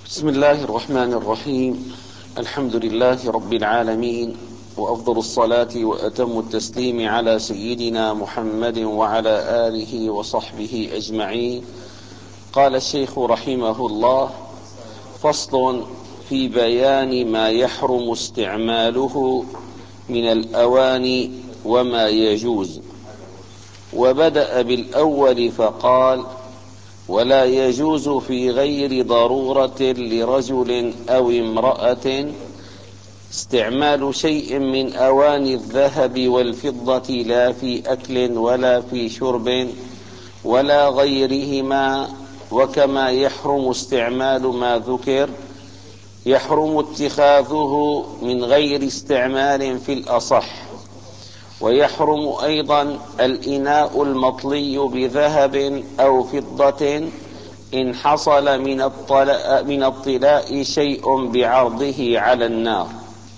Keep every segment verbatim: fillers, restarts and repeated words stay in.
بسم الله الرحمن الرحيم. الحمد لله رب العالمين، وأفضل الصلاة وأتم التسليم على سيدنا محمد وعلى آله وصحبه أجمعين. قال الشيخ رحمه الله: فصل في بيان ما يحرم استعماله من الأواني وما يجوز. وبدأ بالأول فقال: ولا يجوز في غير ضرورة لرجل أو امرأة استعمال شيء من أواني الذهب والفضة، لا في أكل ولا في شرب ولا غيرهما. وكما يحرم استعمال ما ذكر، يحرم اتخاذه من غير استعمال في الأصح. ويحرم أيضا الإناء المطلي بذهب أو فضة إن حصل من الطلاء, من الطلاء شيء بعرضه على النار.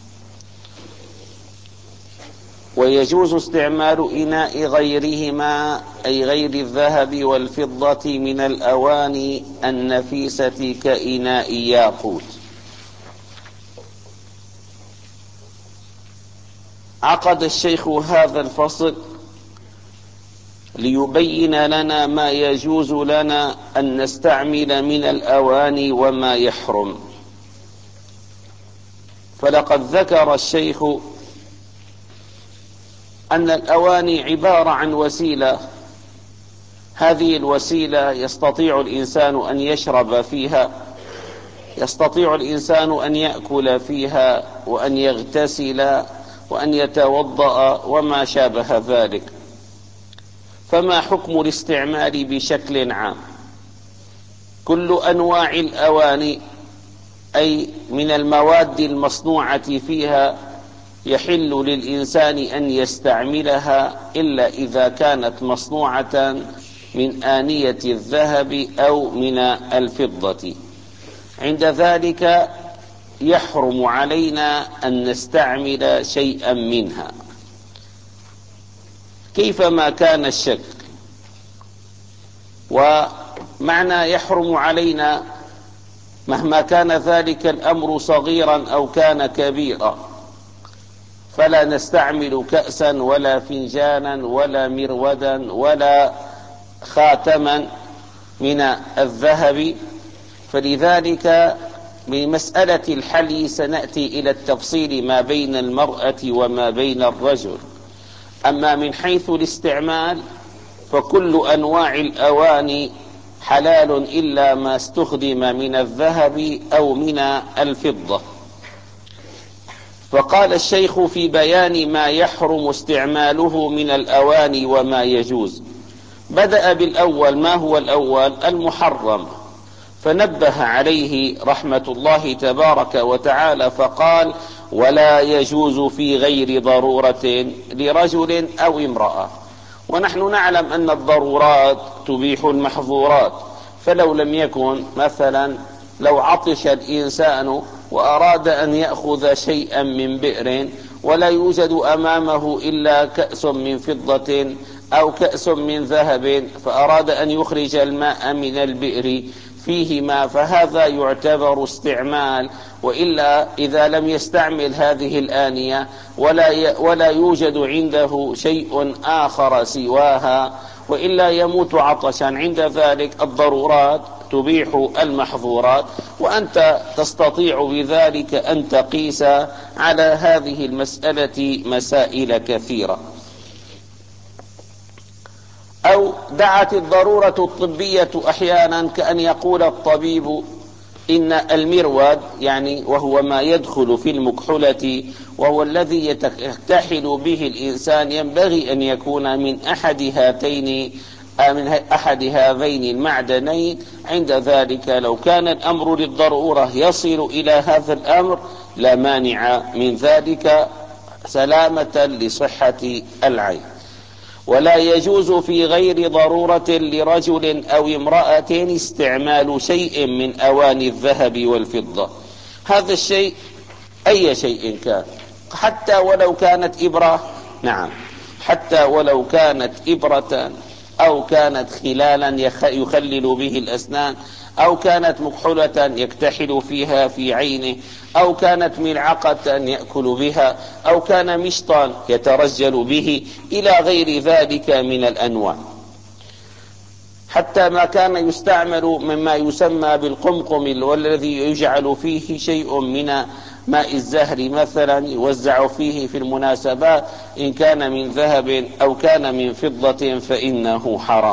ويجوز استعمال إناء غيرهما، أي غير الذهب والفضة، من الأواني النفيسة كإناء ياقوت. عقد الشيخ هذا الفصل ليبين لنا ما يجوز لنا أن نستعمل من الأواني وما يحرم. فلقد ذكر الشيخ أن الأواني عبارة عن وسيلة، هذه الوسيلة يستطيع الإنسان أن يشرب فيها، يستطيع الإنسان أن يأكل فيها وأن يغتسل وأن يتوضأ وما شابه ذلك. فما حكم الاستعمال بشكل عام؟ كل أنواع الأواني، أي من المواد المصنوعة فيها، يحل للإنسان أن يستعملها إلا إذا كانت مصنوعة من آنية الذهب أو من الفضة. عند ذلك يحرم علينا أن نستعمل شيئا منها كيفما كان الشكل. ومعنى يحرم علينا مهما كان ذلك الأمر صغيرا أو كان كبيرا، فلا نستعمل كأسا ولا فنجانا ولا مرودا ولا خاتما من الذهب. فلذلك بمسألة الحلي سنأتي إلى التفصيل ما بين المرأة وما بين الرجل. أما من حيث الاستعمال فكل أنواع الأواني حلال إلا ما استخدم من الذهب أو من الفضة. فقال الشيخ في بيان ما يحرم استعماله من الأواني وما يجوز. بدأ بالأول. ما هو الأول؟ المحرم. فنبه عليه رحمة الله تبارك وتعالى فقال: ولا يجوز في غير ضرورة لرجل أو امرأة. ونحن نعلم أن الضرورات تبيح المحظورات. فلو لم يكن مثلا، لو عطش الإنسان وأراد أن يأخذ شيئا من بئر ولا يوجد أمامه إلا كأس من فضة أو كأس من ذهب، فأراد أن يخرج الماء من البئر فيهما، فهذا يعتبر استعمال. وإلا إذا لم يستعمل هذه الآنية ولا ولا يوجد عنده شيء آخر سواها، وإلا يموت عطشا. عند ذلك الضرورات تبيح المحظورات، وأنت تستطيع بذلك أن تقيس على هذه المسألة مسائل كثيرة. أو دعت الضرورة الطبية أحيانا كأن يقول الطبيب إن المرود، يعني وهو ما يدخل في المكحلة وهو الذي يكتحل به الإنسان، ينبغي أن يكون من أحد هاتين من أحد هذين المعدنين. عند ذلك لو كان الأمر للضرورة يصل إلى هذا الأمر لا مانع من ذلك سلامة لصحة العين. ولا يجوز في غير ضرورة لرجل أو امرأة استعمال شيء من أواني الذهب والفضة. هذا الشيء أي شيء كان، حتى ولو كانت إبرة، نعم، حتى ولو كانت إبرة أو كانت خلالا يخلل به الأسنان أو كانت مكحلة يكتحل فيها في عينه، أو كانت ملعقة يأكل بها، أو كان مشطا يترجل به، إلى غير ذلك من الأنواع. حتى ما كان يستعمل مما يسمى بالقمقم، والذي يجعل فيه شيء من ماء الزهر مثلا يوزع فيه في المناسبات، إن كان من ذهب أو كان من فضة فإنه حرام.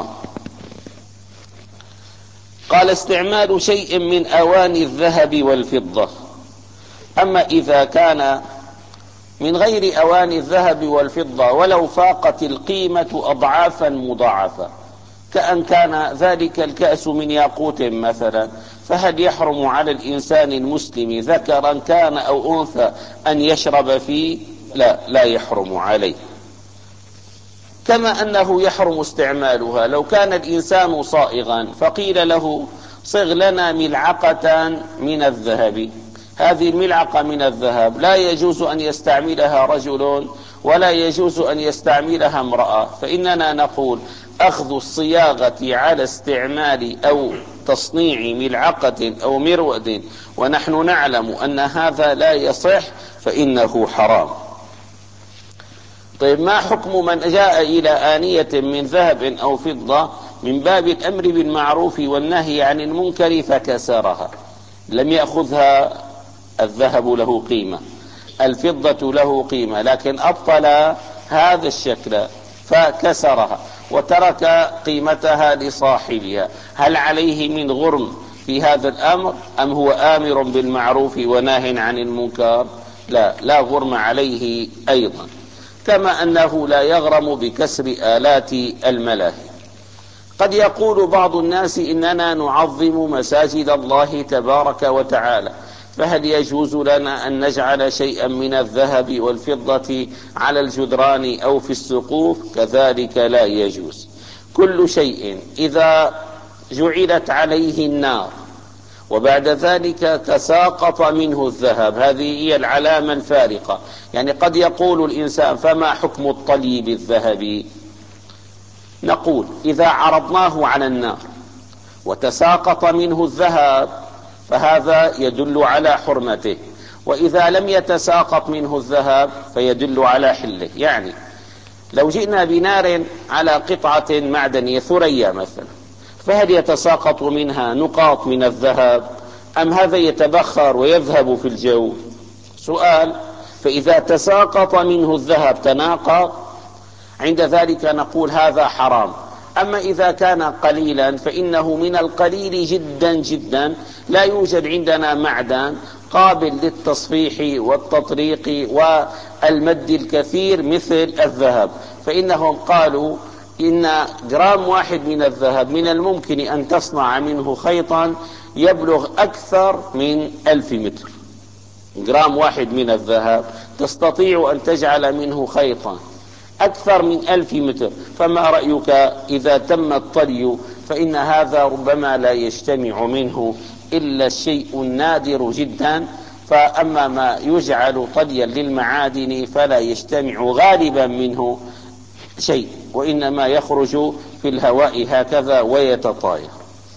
قال: استعمال شيء من أواني الذهب والفضة. أما إذا كان من غير أواني الذهب والفضة ولو فاقت القيمة أضعافا مضاعفة، كأن كان ذلك الكأس من ياقوت مثلا، فهل يحرم على الإنسان المسلم ذكرا كان أو أنثى أن يشرب فيه؟ لا، لا يحرم عليه. كما أنه يحرم استعمالها لو كان الإنسان صائغا فقيل له: صغ لنا ملعقة من الذهب. هذه الملعقة من الذهب لا يجوز أن يستعملها رجل ولا يجوز أن يستعملها امرأة، فإننا نقول: أخذ الصياغة على استعمال أو تصنيع ملعقة أو مرود ونحن نعلم أن هذا لا يصح فإنه حرام. طيب، ما حكم من جاء إلى آنية من ذهب أو فضة من باب الأمر بالمعروف والنهي عن المنكر فكسرها؟ لم يأخذها الذهب له قيمة، الفضة له قيمة، لكن أبطل هذا الشكل فكسرها وترك قيمتها لصاحبها، هل عليه من غرم في هذا الأمر أم هو آمر بالمعروف وناه عن المنكر؟ لا، لا غرم عليه أيضا. كما أنه لا يغرم بكسر آلات الملاهي. قد يقول بعض الناس: إننا نعظم مساجد الله تبارك وتعالى، فهل يجوز لنا أن نجعل شيئا من الذهب والفضة على الجدران أو في السقوف؟ كذلك لا يجوز. كل شيء إذا جعلت عليه النار وبعد ذلك تساقط منه الذهب، هذه هي العلامة الفارقة. يعني قد يقول الإنسان: فما حكم الطلي بالذهب؟ نقول: إذا عرضناه على النار وتساقط منه الذهب فهذا يدل على حرمته، وإذا لم يتساقط منه الذهب فيدل على حله. يعني لو جئنا بنار على قطعة معدنية ثريا مثلا، فهل يتساقط منها نقاط من الذهب أم هذا يتبخر ويذهب في الجو؟ سؤال. فإذا تساقط منه الذهب تناقض، عند ذلك نقول هذا حرام. أما إذا كان قليلا فإنه من القليل جدا جدا، لا يوجد عندنا معدن قابل للتصفيح والتطريق والمد الكثير مثل الذهب، فإنهم قالوا إن جرام واحد من الذهب من الممكن أن تصنع منه خيطا يبلغ أكثر من ألف متر. جرام واحد من الذهب تستطيع أن تجعل منه خيطا أكثر من ألف متر، فما رأيك إذا تم الطلي؟ فإن هذا ربما لا يجتمع منه إلا الشيء النادر جدا، فأما ما يجعل طليا للمعادن فلا يجتمع غالبا منه شيء، وإنما يخرج في الهواء هكذا ويتطاير.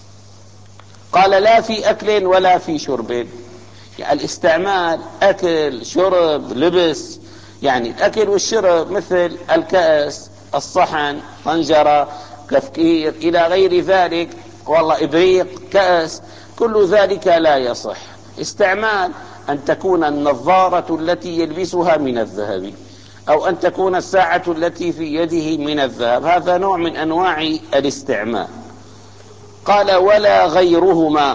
قال: لا في أكل ولا في شرب. يعني الاستعمال أكل شرب لبس، يعني الأكل والشرب مثل الكأس، الصحن، طنجرة، كفكير، إلى غير ذلك، والله إبريق، كأس، كل ذلك لا يصح. استعمال أن تكون النظارة التي يلبسها من الذهب، أو أن تكون الساعة التي في يده من الذهب، هذا نوع من أنواع الاستعمال. قال: ولا غيرهما.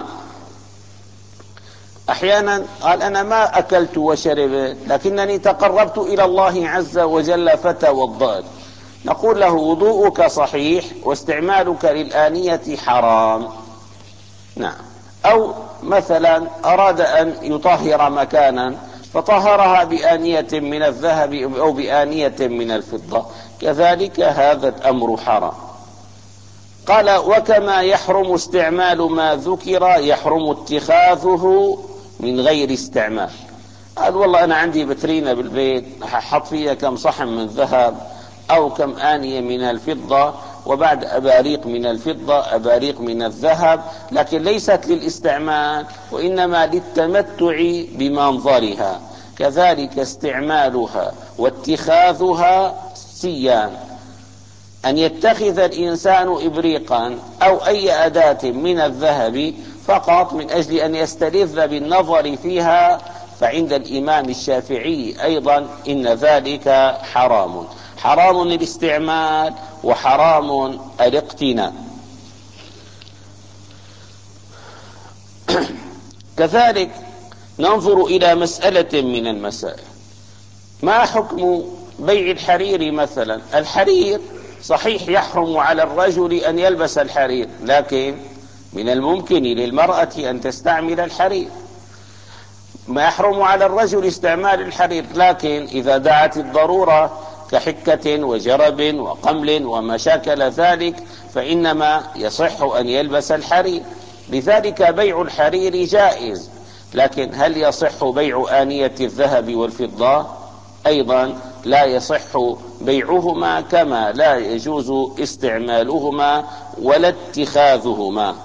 أحيانا قال: أنا ما أكلت وشربت لكنني تقربت إلى الله عز وجل فتوضأت، نقول له: وضوءك صحيح واستعمالك للآنية حرام. نعم. أو مثلا أراد أن يطهر مكانا فطهرها بآنية من الذهب أو بآنية من الفضة، كذلك هذا الأمر حرام. قال: وكما يحرم استعمال ما ذكر يحرم اتخاذه من غير استعمال. قال: والله أنا عندي بترينة بالبيت حط فيها كم صحن من ذهب أو كم آنية من الفضة، وبعد أباريق من الفضة أباريق من الذهب، لكن ليست للاستعمال وإنما للتمتع بمنظرها. كذلك استعمالها واتخاذها سيان، أن يتخذ الإنسان إبريقا أو أي أداة من الذهب فقط من أجل أن يستلذ بالنظر فيها، فعند الإمام الشافعي أيضا إن ذلك حرام، حرام الاستعمال وحرام الاقتناء. كذلك ننظر إلى مسألة من المسائل، ما حكم بيع الحرير مثلا؟ الحرير صحيح يحرم على الرجل أن يلبس الحرير، لكن من الممكن للمرأة أن تستعمل الحرير. ما يحرم على الرجل استعمال الحرير، لكن إذا دعت الضرورة كحكة وجرب وقمل وما شاكل ذلك فإنما يصح أن يلبس الحرير. لذلك بيع الحرير جائز، لكن هل يصح بيع آنية الذهب والفضة؟ أيضا لا يصح بيعهما، كما لا يجوز استعمالهما ولا اتخاذهما.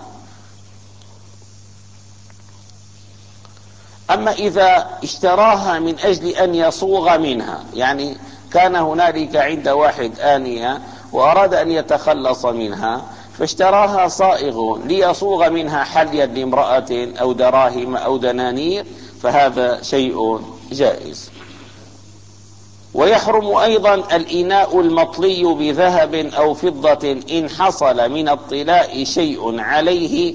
أما إذا اشتراها من أجل أن يصوغ منها، يعني كان هنالك عند واحد آنية وأراد أن يتخلص منها فاشتراها صائغ ليصوغ منها حليا لامرأة أو دراهم أو دنانير، فهذا شيء جائز. ويحرم أيضا الإناء المطلي بذهب أو فضة إن حصل من الطلاء شيء عليه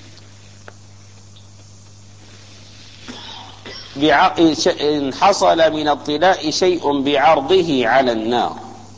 إن حصل من الطلاء شيء بعرضه على النار.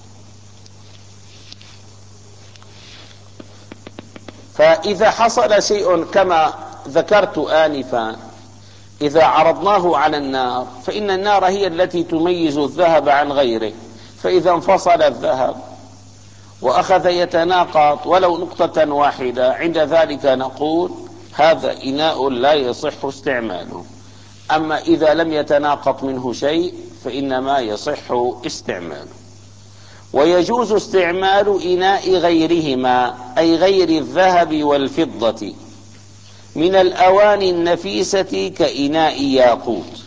فإذا حصل شيء كما ذكرت آنفا، إذا عرضناه على النار فإن النار هي التي تميز الذهب عن غيره، فإذا انفصل الذهب وأخذ يتناقض ولو نقطة واحدة، عند ذلك نقول هذا إناء لا يصح استعماله. أما إذا لم يتناقض منه شيء فإنما يصح استعماله. ويجوز استعمال إناء غيرهما، أي غير الذهب والفضة، من الأواني النفيسة كإناء ياقوت.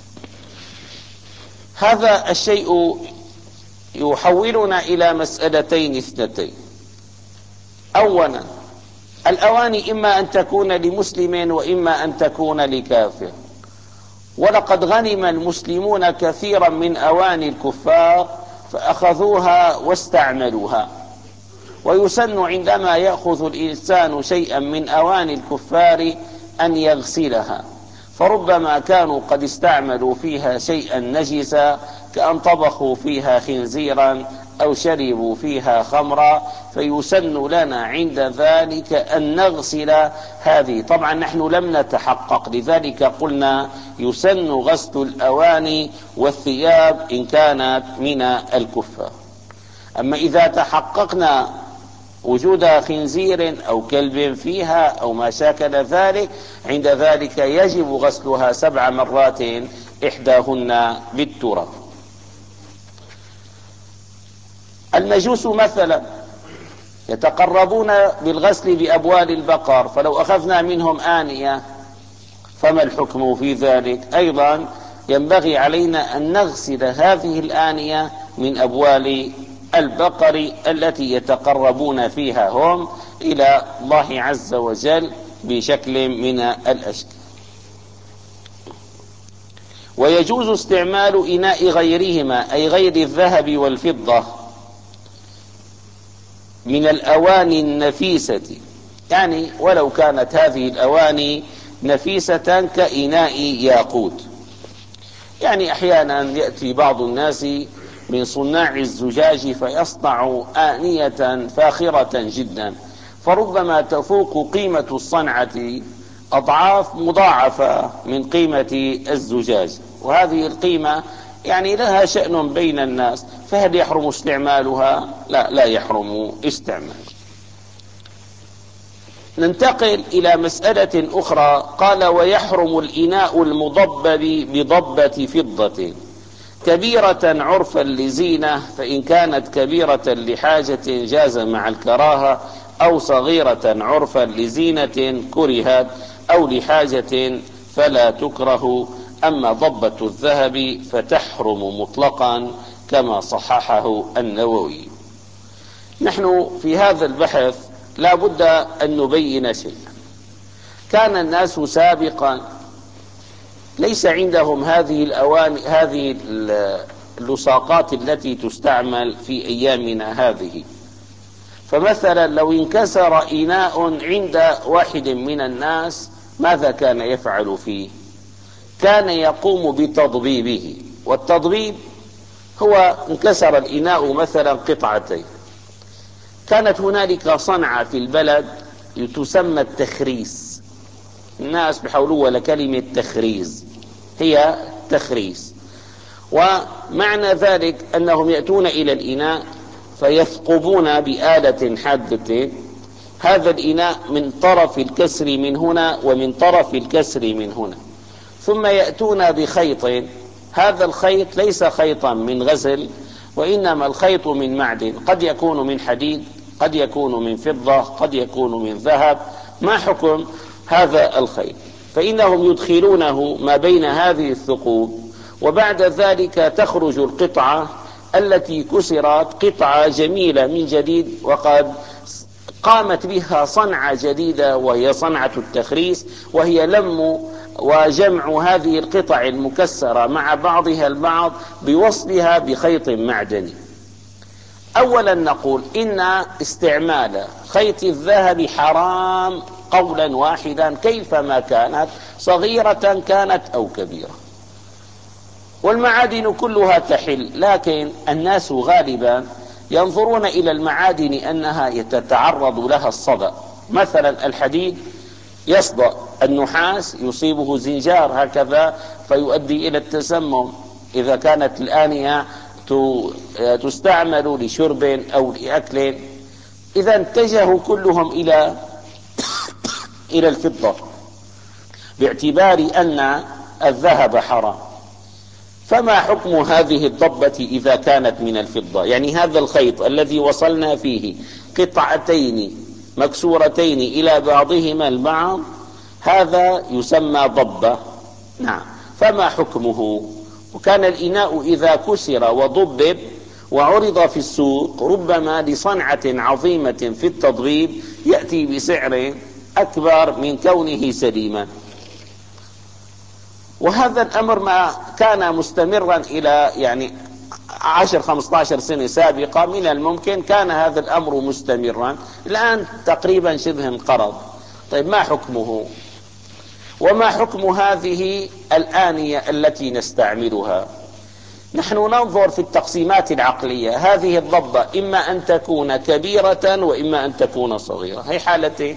هذا الشيء يحولنا إلى مسألتين اثنتين. أولا، الأواني إما أن تكون لمسلم وإما أن تكون لكافر، ولقد غنم المسلمون كثيرا من أواني الكفار فأخذوها واستعملوها. ويسن عندما يأخذ الإنسان شيئا من أواني الكفار أن يغسلها، فربما كانوا قد استعملوا فيها شيئا نجسا، كأن طبخوا فيها خنزيرا أو شربوا فيها خمرا، فيسن لنا عند ذلك أن نغسل هذه. طبعا نحن لم نتحقق، لذلك قلنا يسن غسل الأواني والثياب إن كانت من الكفار. أما إذا تحققنا وجود خنزير أو كلب فيها أو ما شاكل ذلك، عند ذلك يجب غسلها سبع مرات إحداهن بالتراب. المجوس مثلا يتقربون بالغسل بأبوال البقر، فلو أخذنا منهم آنية فما الحكم في ذلك؟ أيضا ينبغي علينا أن نغسل هذه الآنية من أبوال البقر التي يتقربون فيها هم إلى الله عز وجل بشكل من الأشكال. ويجوز استعمال إناء غيرهما، أي غير الذهب والفضة، من الأواني النفيسة، يعني ولو كانت هذه الأواني نفيسة كإناء ياقوت. يعني أحيانا يأتي بعض الناس من صناع الزجاج فيصنع آنية فاخرة جدا، فربما تفوق قيمة الصنعة أضعاف مضاعفة من قيمة الزجاج، وهذه القيمة يعني لها شأن بين الناس، فهل يحرم استعمالها؟ لا، لا يحرم استعمالها. ننتقل إلى مسألة أخرى. قال: ويحرم الإناء المضبب بضبة فضة، كبيرة عرفا لزينة، فإن كانت كبيرة لحاجة جاز مع الكراهة، أو صغيرة عرفا لزينة كرهت، أو لحاجة فلا تكره. أما ضبة الذهب فتحرم مطلقا كما صححه النووي. نحن في هذا البحث لا بد أن نبين شيء. كان الناس سابقا ليس عندهم هذه الأواني هذه اللصاقات التي تستعمل في أيامنا هذه. فمثلا لو انكسر إناء عند واحد من الناس ماذا كان يفعل فيه؟ كان يقوم بتضبيبه. والتضبيب هو انكسر الإناء مثلا قطعتين، كانت هنالك صنعة في البلد تسمى التخريس، الناس بيحولوها لكلمة تخريز، هي تخريس. ومعنى ذلك أنهم يأتون إلى الإناء فيثقبون بآلة حادة هذا الإناء من طرف الكسر من هنا ومن طرف الكسر من هنا، ثم يأتون بخيط. هذا الخيط ليس خيطا من غزل، وإنما الخيط من معدن، قد يكون من حديد، قد يكون من فضة، قد يكون من ذهب. ما حكم هذا الخيط؟ فإنهم يدخلونه ما بين هذه الثقوب، وبعد ذلك تخرج القطعة التي كسرت قطعة جميلة من جديد، وقد قامت بها صنعة جديدة وهي صنعة التخريس، وهي لم وجمع هذه القطع المكسرة مع بعضها البعض بوصلها بخيط معدني. أولا نقول إن استعمال خيط الذهب حرام قولا واحدا كيفما كانت، صغيرة كانت أو كبيرة، والمعادن كلها تحل. لكن الناس غالبا ينظرون إلى المعادن أنها تتعرض لها الصدأ. مثلا الحديد يصدأ، النحاس يصيبه زنجار هكذا فيؤدي إلى التسمم إذا كانت الآنية تستعمل لشرب أو لأكل. إذا اتجهوا كلهم إلى إلى الفضة باعتبار أن الذهب حرام. فما حكم هذه الضبة إذا كانت من الفضة؟ يعني هذا الخيط الذي وصلنا فيه قطعتين مكسورتين إلى بعضهما البعض، هذا يسمى ضبة. نعم، فما حكمه؟ وكان الإناء إذا كسر وضبب وعرض في السوق ربما لصنعة عظيمة في التضبيب يأتي بسعر أكبر من كونه سليما. وهذا الأمر ما كان مستمرا إلى يعني عشر خمسة عشر سنة سابقة، من الممكن كان هذا الأمر مستمرا، الآن تقريبا شبه انقرض. طيب ما حكمه؟ وما حكم هذه الآنية التي نستعملها؟ نحن ننظر في التقسيمات العقلية. هذه الضبة إما أن تكون كبيرة وإما أن تكون صغيرة، هي حالتين.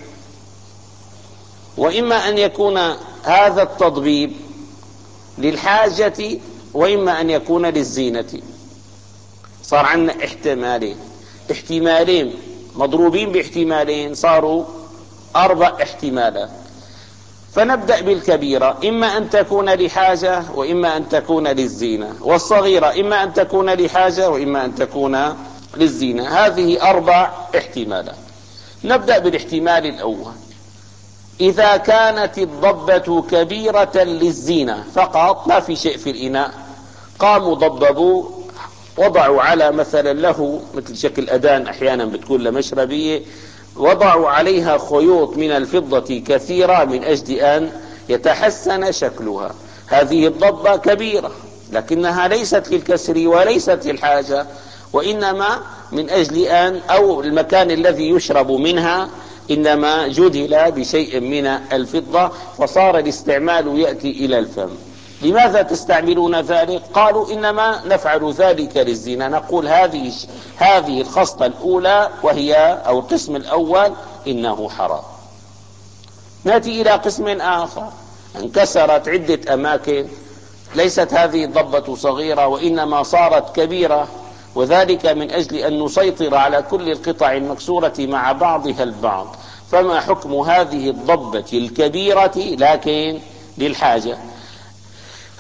وإما أن يكون هذا التضبيب للحاجة وإما أن يكون للزينة. صار عندنا احتمالين احتمالين مضروبين باحتمالين، صاروا أربع احتمالات. فنبدأ بالكبيرة، إما أن تكون لحاجة وإما أن تكون للزينة، والصغيرة إما أن تكون لحاجة وإما أن تكون للزينة. هذه أربع احتمالات. نبدأ بالاحتمال الأول. إذا كانت الضبة كبيرة للزينة فقط، ما في شيء في الإناء، قاموا ضببوا، وضعوا على مثلا له مثل شكل أدان أحيانا بتكون لمشربية، وضعوا عليها خيوط من الفضة كثيرة من أجل أن يتحسن شكلها. هذه الضبة كبيرة لكنها ليست للكسر وليست للحاجة، وإنما من أجل أن أو المكان الذي يشرب منها إنما جدل بشيء من الفضة، فصار الاستعمال يأتي إلى الفم. لماذا تستعملون ذلك؟ قالوا إنما نفعل ذلك للزنا. نقول هذه هذه الخصلة الأولى وهي أو القسم الأول إنه حرام. نأتي إلى قسم آخر. انكسرت عدة أماكن، ليست هذه الضبة صغيرة وإنما صارت كبيرة، وذلك من أجل أن نسيطر على كل القطع المكسورة مع بعضها البعض. فما حكم هذه الضبة الكبيرة لكن للحاجة؟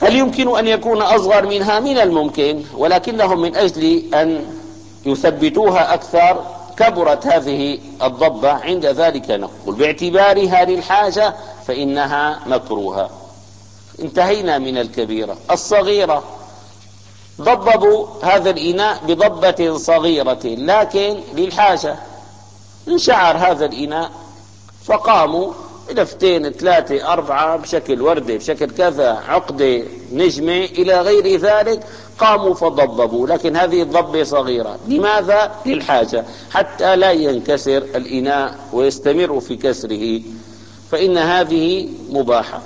هل يمكن أن يكون أصغر منها؟ من الممكن، ولكنهم من أجل أن يثبتوها أكثر كبرت هذه الضبة، عند ذلك نقول باعتبارها للحاجة فإنها مكروهة. انتهينا من الكبيرة. الصغيرة ضببوا هذا الإناء بضبة صغيرة لكن للحاجة، انشعر هذا الإناء فقاموا لفتين ثلاثة أربعة بشكل وردة بشكل كذا عقدة نجمة إلى غير ذلك، قاموا فضببوا، لكن هذه الضبة صغيرة. لماذا؟ للحاجة، حتى لا ينكسر الإناء ويستمر في كسره، فإن هذه مباحة.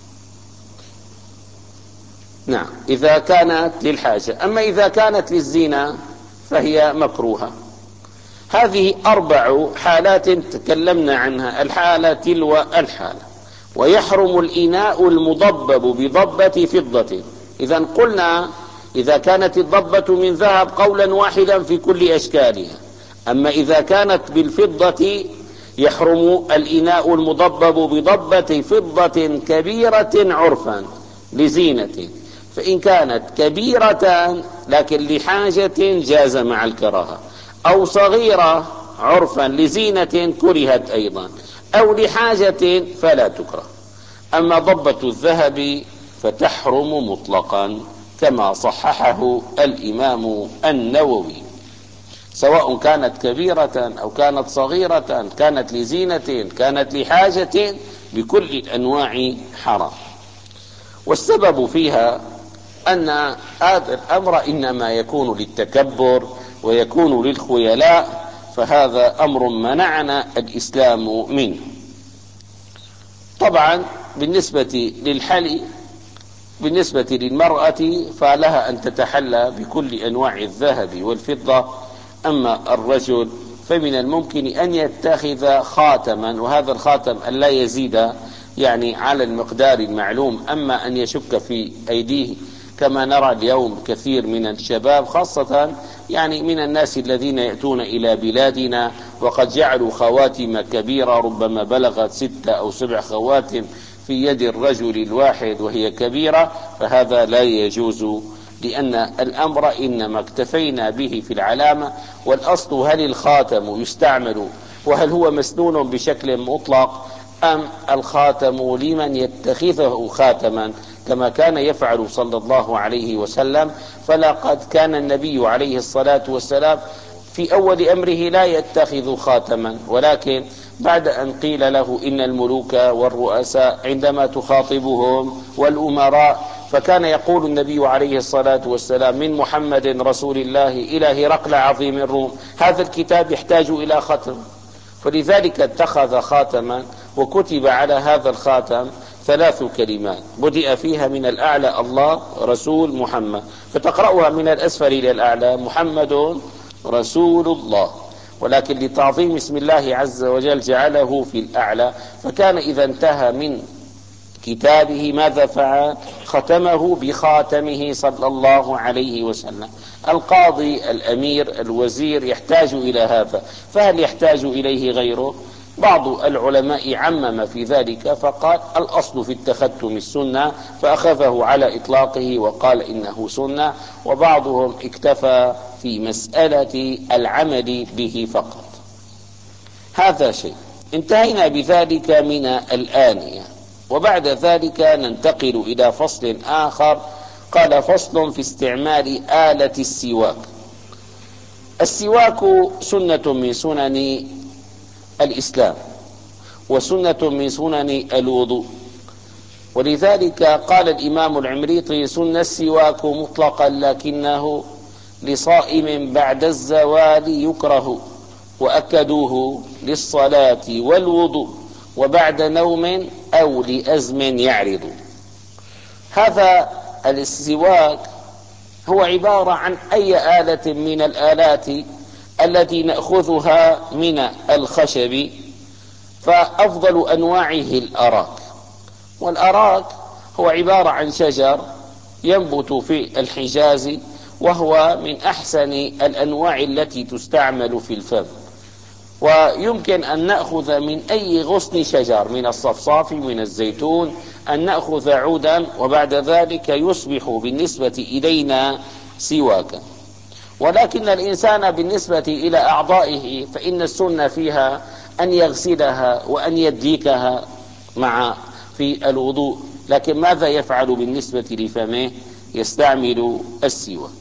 نعم، إذا كانت للحاجة. أما إذا كانت للزينة فهي مكروهة. هذه أربع حالات تكلمنا عنها، الحالة تلو الحالة. ويحرم الإناء المضبب بضبة فضة. إذا قلنا إذا كانت الضبة من ذهب قولا واحدا في كل أشكالها. أما إذا كانت بالفضة يحرم الإناء المضبب بضبة فضة كبيرة عرفا لزينة، فإن كانت كبيرة لكن لحاجة جاز مع الكراهة، أو صغيرة عرفا لزينة كرهت أيضا، أو لحاجة فلا تكره. أما ضبة الذهب فتحرم مطلقا كما صححه الإمام النووي، سواء كانت كبيرة أو كانت صغيرة، كانت لزينة كانت لحاجة، بكل الأنواع حرام. والسبب فيها أن هذا الأمر إنما يكون للتكبر ويكون للخيلاء، فهذا أمر منعنا الإسلام منه. طبعا بالنسبة للحلي بالنسبة للمرأة فلها أن تتحلى بكل أنواع الذهب والفضة. أما الرجل فمن الممكن أن يتخذ خاتما، وهذا الخاتم أن لا يزيد يعني على المقدار المعلوم. أما أن يشك في أيديه كما نرى اليوم كثير من الشباب، خاصة يعني من الناس الذين يأتون إلى بلادنا وقد جعلوا خواتم كبيرة ربما بلغت ستة أو سبع خواتم في يد الرجل الواحد وهي كبيرة، فهذا لا يجوز، لأن الأمر إنما اكتفينا به في العلامة. والأصل هل الخاتم يستعمل وهل هو مسنون بشكل مطلق، أم الخاتم لمن يتخذه خاتما كما كان يفعل صلى الله عليه وسلم. فلقد كان النبي عليه الصلاة والسلام في أول أمره لا يتخذ خاتما، ولكن بعد أن قيل له إن الملوك والرؤساء عندما تخاطبهم والأمراء، فكان يقول النبي عليه الصلاة والسلام من محمد رسول الله إلى هرقل عظيم الروم هذا الكتاب يحتاج إلى ختم، فلذلك اتخذ خاتما وكتب على هذا الخاتم ثلاث كلمات بدأ فيها من الأعلى الله رسول محمد، فتقرأها من الأسفل إلى الأعلى محمد رسول الله، ولكن لتعظيم اسم الله عز وجل جعله في الأعلى. فكان إذا انتهى من كتابه ماذا فعل؟ ختمه بخاتمه صلى الله عليه وسلم. القاضي الأمير الوزير يحتاج إلى هذا، فهل يحتاج إليه غيره؟ بعض العلماء عمم في ذلك فقال الأصل في التختم السنة، فأخذه على إطلاقه وقال إنه سنة، وبعضهم اكتفى في مسألة العمل به فقط. هذا شيء. انتهينا بذلك من الآنية، وبعد ذلك ننتقل إلى فصل آخر. قال فصل في استعمال آلة السواك. السواك سنة من سنن الإسلام وسنة من سنن الوضوء، ولذلك قال الإمام العمريطي سن السواك مطلقا لكنه لصائم بعد الزوال يكره، وأكدوه للصلاة والوضوء وبعد نوم أو لأزم يعرض. هذا السواك هو عبارة عن أي آلة من الآلات التي نأخذها من الخشب، فأفضل أنواعه الأراك. والأراك هو عبارة عن شجر ينبت في الحجاز، وهو من أحسن الأنواع التي تستعمل في الفم، ويمكن أن نأخذ من أي غصن شجر، من الصفصاف، من الزيتون، أن نأخذ عودا وبعد ذلك يصبح بالنسبة إلينا سواكا. ولكن الإنسان بالنسبة إلى أعضائه فإن السنة فيها أن يغسلها وأن يدلكها مع في الوضوء، لكن ماذا يفعل بالنسبة لفمه؟ يستعمل السواك.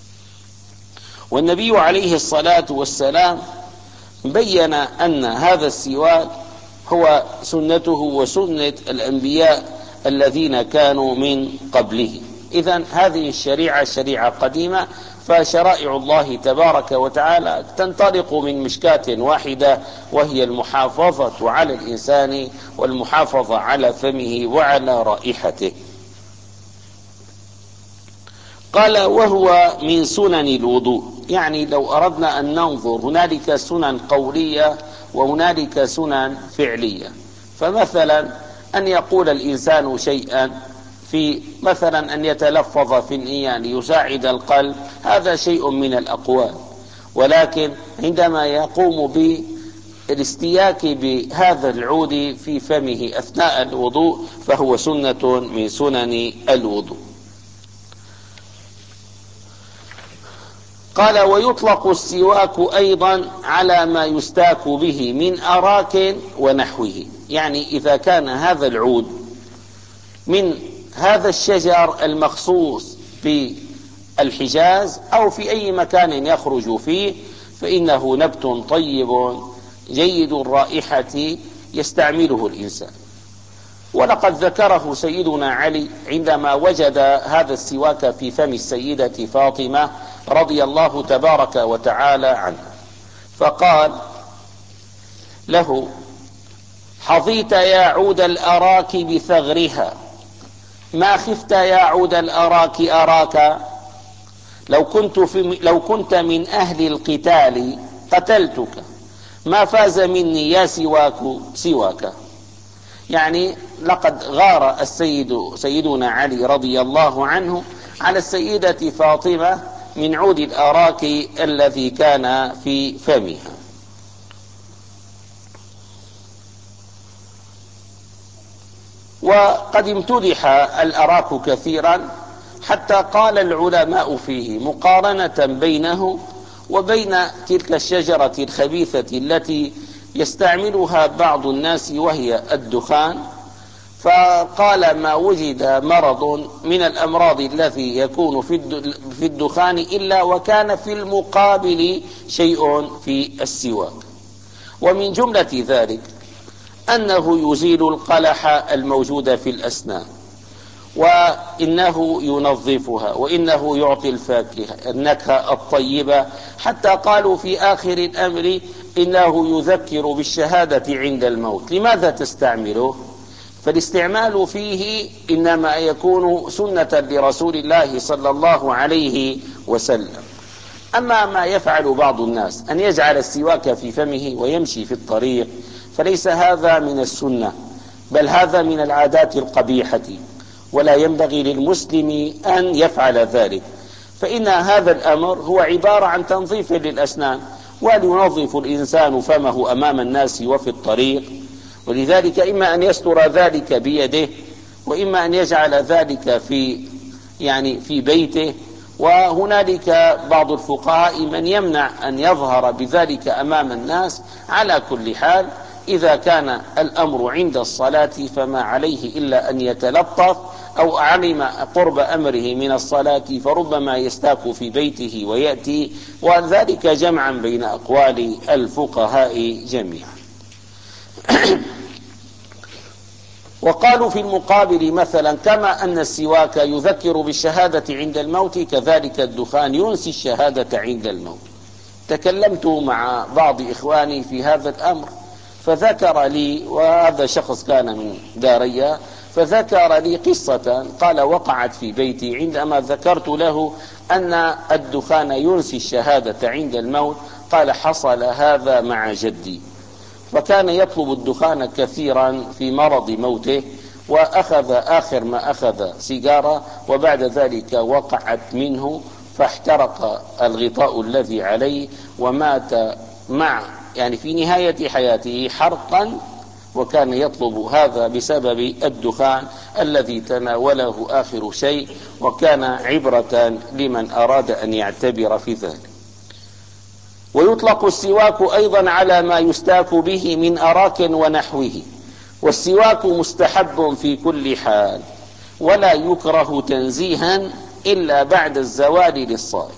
والنبي عليه الصلاة والسلام بين أن هذا السواك هو سنته وسنة الأنبياء الذين كانوا من قبله. إذن هذه الشريعة شريعة قديمة، فشرائع الله تبارك وتعالى تنطلق من مشكاة واحدة، وهي المحافظة على الإنسان والمحافظة على فمه وعلى رائحته. قال وهو من سنن الوضوء، يعني لو أردنا أن ننظر هنالك سنن قولية وهنالك سنن فعلية. فمثلا أن يقول الإنسان شيئا في مثلا أن يتلفظ في النية ليساعد القلب، هذا شيء من الأقوال، ولكن عندما يقوم بالاستياك بهذا العود في فمه أثناء الوضوء فهو سنة من سنن الوضوء. قال ويطلق السواك أيضا على ما يستاك به من أراك ونحوه، يعني إذا كان هذا العود من هذا الشجر المخصوص في الحجاز أو في أي مكان يخرج فيه فإنه نبت طيب جيد الرائحة يستعمله الإنسان. ولقد ذكره سيدنا علي عندما وجد هذا السواك في فم السيدة فاطمة رضي الله تبارك وتعالى عنها، فقال له حظيت يا عود الأراك بثغرها، ما خفت يا عود الأراك أراك، لو كنت, في لو كنت من أهل القتال قتلتك، ما فاز مني يا سواك سواك. يعني لقد غار السيد سيدنا علي رضي الله عنه على السيدة فاطمة من عود الأراك الذي كان في فمها. وقد امتدح الأراك كثيرا حتى قال العلماء فيه مقارنة بينه وبين تلك الشجرة الخبيثة التي يستعملها بعض الناس وهي الدخان، فقال ما وجد مرض من الأمراض التي يكون في الدخان إلا وكان في المقابل شيء في السواك. ومن جملة ذلك أنه يزيل القلح الموجود في الأسنان، وإنه ينظفها، وإنه يعطي الفاكهة النكهة الطيبة، حتى قالوا في آخر الأمر إنه يذكر بالشهادة عند الموت. لماذا تستعمله؟ فالاستعمال فيه إنما يكون سنة لرسول الله صلى الله عليه وسلم. أما ما يفعل بعض الناس أن يجعل السواك في فمه ويمشي في الطريق فليس هذا من السنة، بل هذا من العادات القبيحة، ولا ينبغي للمسلم أن يفعل ذلك، فإن هذا الأمر هو عبارة عن تنظيف للأسنان، ولينظف الإنسان فمه أمام الناس وفي الطريق. ولذلك إما أن يستر ذلك بيده، وإما أن يجعل ذلك في يعني في بيته. وهنالك بعض الفقهاء من يمنع أن يظهر بذلك أمام الناس. على كل حال إذا كان الأمر عند الصلاة فما عليه إلا أن يتلطف، أو علم قرب أمره من الصلاة فربما يستاك في بيته ويأتي، وذلك جمعا بين أقوال الفقهاء جميعا. وقالوا في المقابل مثلا كما أن السواك يذكر بالشهادة عند الموت كذلك الدخان ينسي الشهادة عند الموت. تكلمت مع بعض إخواني في هذا الأمر فذكر لي، وهذا شخص كان من داريا، فذكر لي قصة قال وقعت في بيتي عندما ذكرت له أن الدخان ينسي الشهادة عند الموت. قال حصل هذا مع جدي، فكان يطلب الدخان كثيرا في مرض موته، وأخذ آخر ما أخذ سيجارة، وبعد ذلك وقعت منه فاحترق الغطاء الذي عليه ومات مع يعني في نهاية حياته حرقا، وكان يطلب هذا بسبب الدخان الذي تناوله آخر شيء، وكان عبرة لمن أراد أن يعتبر في ذلك. ويطلق السواك أيضا على ما يستاك به من أراك ونحوه، والسواك مستحب في كل حال، ولا يكره تنزيها إلا بعد الزوال للصائم،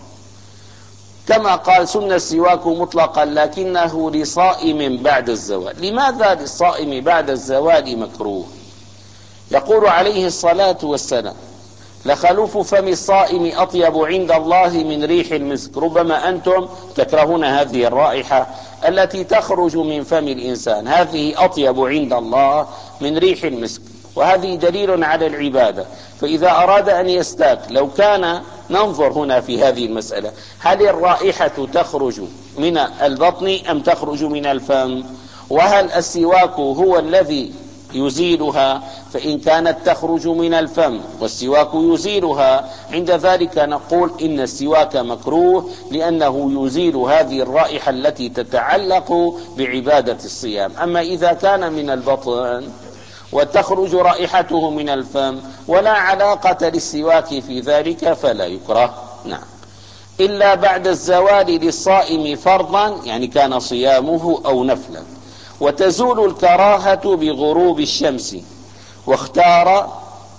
كما قال سن السواك مطلقا لكنه لصائم بعد الزوال. لماذا للصائم بعد الزوال مكروه؟ يقول عليه الصلاة والسلام: لخلوف فم الصائم أطيب عند الله من ريح المسك. ربما أنتم تكرهون هذه الرائحة التي تخرج من فم الإنسان، هذه أطيب عند الله من ريح المسك، وهذه دليل على العبادة. فإذا أراد أن يستاك، لو كان ننظر هنا في هذه المسألة، هل الرائحة تخرج من البطن أم تخرج من الفم؟ وهل السواك هو الذي يزيلها؟ فإن كانت تخرج من الفم والسواك يزيلها، عند ذلك نقول إن السواك مكروه، لأنه يزيل هذه الرائحة التي تتعلق بعبادة الصيام. أما إذا كان من البطن وتخرج رائحته من الفم ولا علاقة للسواك في ذلك فلا يكره. نعم، إلا بعد الزوال للصائم فرضا، يعني كان صيامه أو نفلا، وتزول الكراهة بغروب الشمس. واختار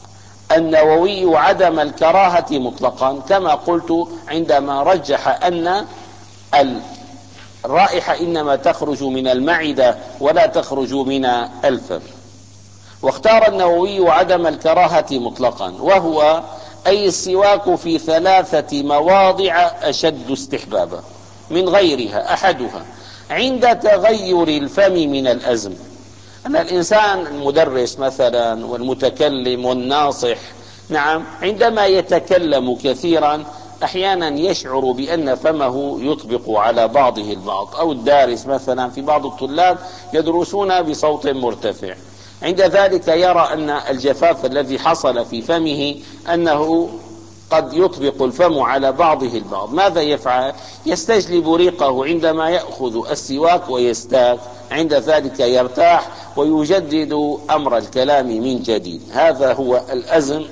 النووي عدم الكراهة مطلقا، كما قلت عندما رجح أن الرائحة إنما تخرج من المعدة ولا تخرج من الفم. واختار النووي عدم الكراهة مطلقا، وهو أي السواك في ثلاثة مواضع أشد استحبابا من غيرها. أحدها عند تغير الفم من الأزم، أن الإنسان المدرس مثلا والمتكلم والناصح، نعم، عندما يتكلم كثيرا أحيانا يشعر بأن فمه يطبق على بعضه البعض، أو الدارس مثلا، في بعض الطلاب يدرسون بصوت مرتفع، عند ذلك يرى أن الجفاف الذي حصل في فمه أنه قد يطبق الفم على بعضه البعض. ماذا يفعل؟ يستجلب ريقه عندما يأخذ السواك ويستاك، عند ذلك يرتاح ويجدد أمر الكلام من جديد. هذا هو الأزم.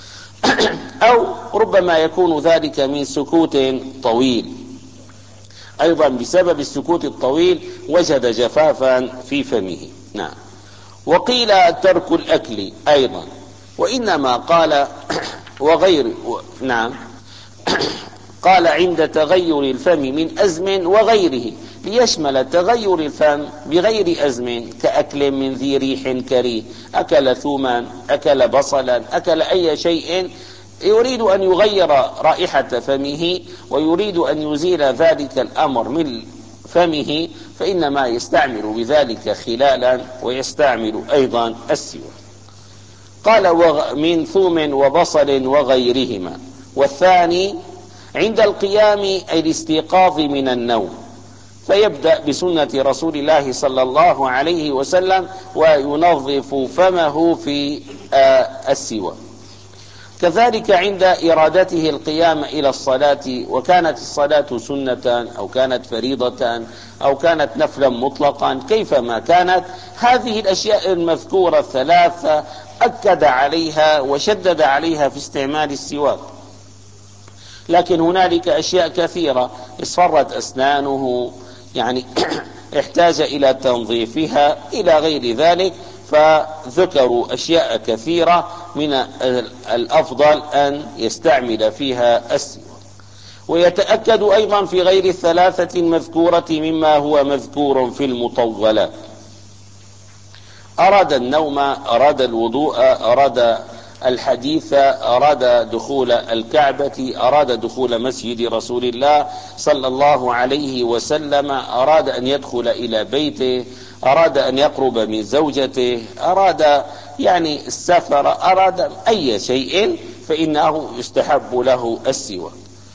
أو ربما يكون ذلك من سكوت طويل، أيضا بسبب السكوت الطويل وجد جفافا في فمه. نعم. وقيل ترك الأكل أيضا، وإنما قال وغير نعم قال عند تغير الفم من أزم وغيره، ليشمل تغير الفم بغير أزم، كأكل من ذي ريح كريه، أكل ثوما، أكل بصلا، أكل أي شيء يريد أن يغير رائحة فمه ويريد أن يزيل ذلك الأمر من فمه، فإنما يستعمل بذلك خلالا ويستعمل أيضا السواك. قال من ثوم وبصل وغيرهما. والثاني عند القيام أي الاستيقاظ من النوم، فيبدأ بسنة رسول الله صلى الله عليه وسلم وينظف فمه في السواك. كذلك عند إرادته القيام إلى الصلاة، وكانت الصلاة سنة أو كانت فريضة أو كانت نفلا مطلقا، كيفما كانت، هذه الأشياء المذكورة الثلاثة أكد عليها وشدد عليها في استعمال السواك. لكن هنالك أشياء كثيرة، اصفرت أسنانه، يعني احتاج إلى تنظيفها إلى غير ذلك، فذكروا أشياء كثيرة من الأفضل أن يستعمل فيها السواك. ويتأكد أيضا في غير الثلاثة المذكورة مما هو مذكور في المطولات: أراد النوم، أراد الوضوء، أراد الحديث، أراد دخول الكعبة، أراد دخول مسجد رسول الله صلى الله عليه وسلم، أراد أن يدخل إلى بيته، أراد أن يقرب من زوجته، أراد يعني السفر، أراد أي شيء، فإنه يستحب له السواك.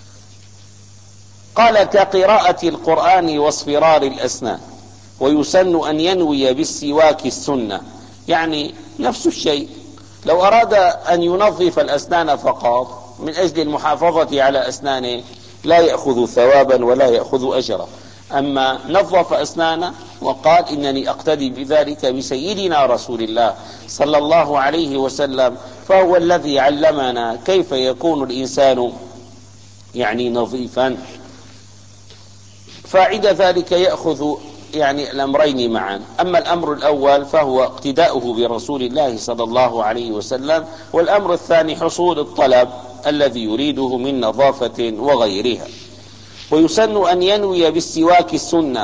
قال كقراءة القرآن واصفرار الأسنان. ويسن أن ينوي بالسواك السنة، يعني نفس الشيء. لو أراد أن ينظف الأسنان فقط من أجل المحافظة على أسنانه لا يأخذ ثوابا ولا يأخذ أجرا. أما نظف أسنانه وقال إنني أقتدي بذلك بسيدنا رسول الله صلى الله عليه وسلم، فهو الذي علمنا كيف يكون الإنسان يعني نظيفا. فعند ذلك يأخذ يعني الأمرين معا. أما الأمر الأول فهو اقتداؤه برسول الله صلى الله عليه وسلم، والأمر الثاني حصول الطلب الذي يريده من نظافة وغيرها. ويسن أن ينوي بالسواك السنة،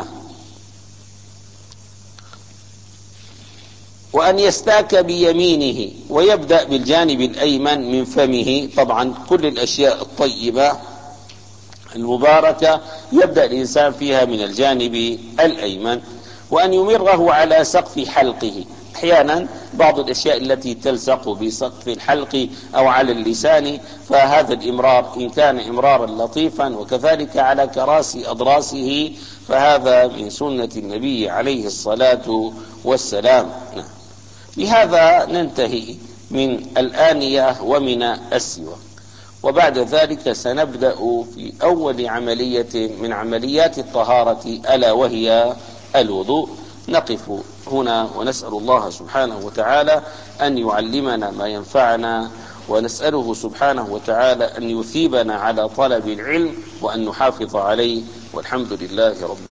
وأن يستاك بيمينه ويبدأ بالجانب الأيمن من فمه. طبعا كل الأشياء الطيبة المباركة يبدأ الإنسان فيها من الجانب الأيمن، وأن يمره على سقف حلقه. أحيانا بعض الأشياء التي تلصق بسقف الحلق أو على اللسان، فهذا الإمرار إن كان إمرارا لطيفا، وكذلك على كراسي أضراسه، فهذا من سنة النبي عليه الصلاة والسلام. بهذا ننتهي من الآنية ومن السواك، وبعد ذلك سنبدأ في أول عملية من عمليات الطهارة، ألا وهي الوضوء. نقف هنا ونسأل الله سبحانه وتعالى أن يعلمنا ما ينفعنا، ونسأله سبحانه وتعالى أن يثيبنا على طلب العلم وأن نحافظ عليه، والحمد لله رب